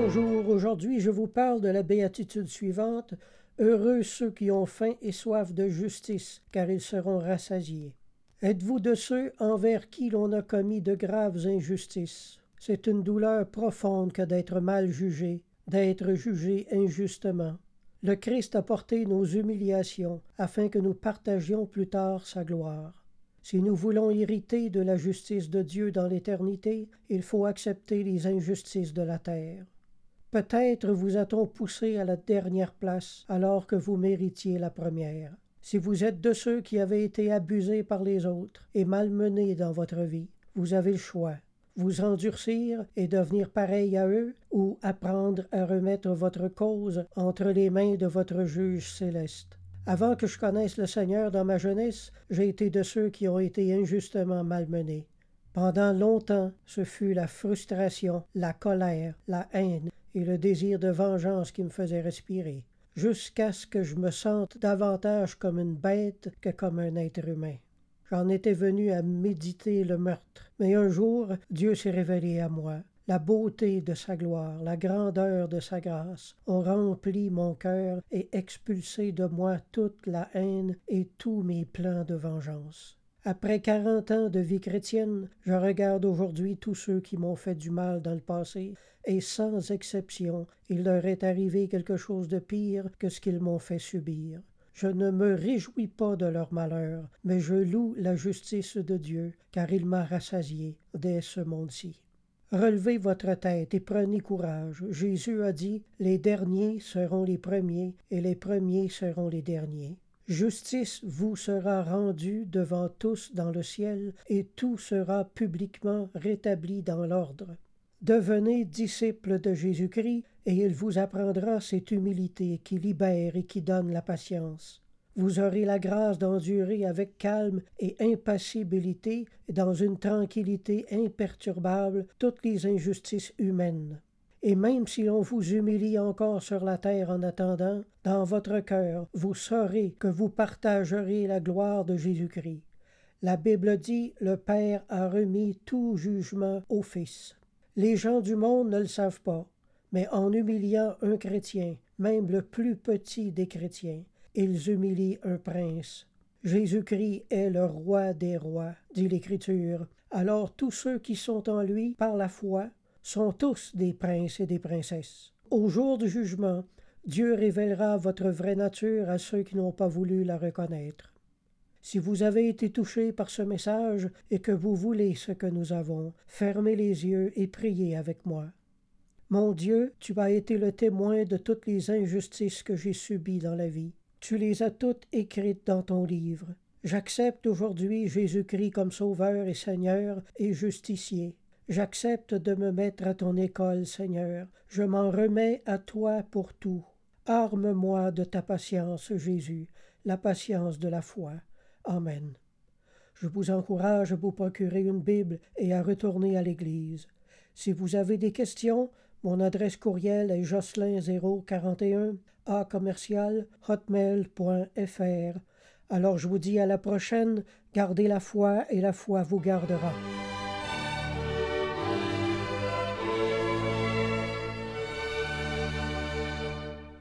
Bonjour, aujourd'hui je vous parle de la béatitude suivante. Heureux ceux qui ont faim et soif de justice, car ils seront rassasiés. Êtes-vous de ceux envers qui l'on a commis de graves injustices? C'est une douleur profonde que d'être mal jugé, d'être jugé injustement. Le Christ a porté nos humiliations afin que nous partagions plus tard sa gloire. Si nous voulons hériter de la justice de Dieu dans l'éternité, il faut accepter les injustices de la terre. Peut-être vous a-t-on poussé à la dernière place alors que vous méritiez la première. Si vous êtes de ceux qui avaient été abusés par les autres et malmenés dans votre vie, vous avez le choix. Vous endurcir et devenir pareil à eux, ou apprendre à remettre votre cause entre les mains de votre juge céleste. Avant que je connaisse le Seigneur dans ma jeunesse, j'ai été de ceux qui ont été injustement malmenés. Pendant longtemps, ce fut la frustration, la colère, la haine et le désir de vengeance qui me faisaient respirer, jusqu'à ce que je me sente davantage comme une bête que comme un être humain. J'en étais venu à méditer le meurtre, mais un jour, Dieu s'est révélé à moi. La beauté de sa gloire, la grandeur de sa grâce ont rempli mon cœur et expulsé de moi toute la haine et tous mes plans de vengeance. Après 40 ans de vie chrétienne, je regarde aujourd'hui tous ceux qui m'ont fait du mal dans le passé, et sans exception, il leur est arrivé quelque chose de pire que ce qu'ils m'ont fait subir. Je ne me réjouis pas de leur malheur, mais je loue la justice de Dieu, car il m'a rassasié dès ce monde-ci. Relevez votre tête et prenez courage. Jésus a dit, « Les derniers seront les premiers, et les premiers seront les derniers. » Justice vous sera rendue devant tous dans le ciel, et tout sera publiquement rétabli dans l'ordre. Devenez disciples de Jésus-Christ, et il vous apprendra cette humilité qui libère et qui donne la patience. Vous aurez la grâce d'endurer avec calme et impassibilité, dans une tranquillité imperturbable, toutes les injustices humaines. Et même si l'on vous humilie encore sur la terre en attendant, dans votre cœur, vous saurez que vous partagerez la gloire de Jésus-Christ. La Bible dit, « Le Père a remis tout jugement au Fils ». Les gens du monde ne le savent pas, mais en humiliant un chrétien, même le plus petit des chrétiens, ils humilient un prince. Jésus-Christ est le roi des rois, dit l'Écriture. Alors tous ceux qui sont en lui, par la foi, sont tous des princes et des princesses. Au jour du jugement, Dieu révélera votre vraie nature à ceux qui n'ont pas voulu la reconnaître. Si vous avez été touché par ce message et que vous voulez ce que nous avons, fermez les yeux et priez avec moi. Mon Dieu, tu as été le témoin de toutes les injustices que j'ai subies dans la vie. Tu les as toutes écrites dans ton livre. J'accepte aujourd'hui Jésus-Christ comme Sauveur et Seigneur et Justicier. J'accepte de me mettre à ton école, Seigneur. Je m'en remets à toi pour tout. Arme-moi de ta patience, Jésus, la patience de la foi. Amen. Je vous encourage à vous procurer une Bible et à retourner à l'Église. Si vous avez des questions, mon adresse courriel est jocelyn041@hotmail.fr. Alors je vous dis à la prochaine, gardez la foi et la foi vous gardera.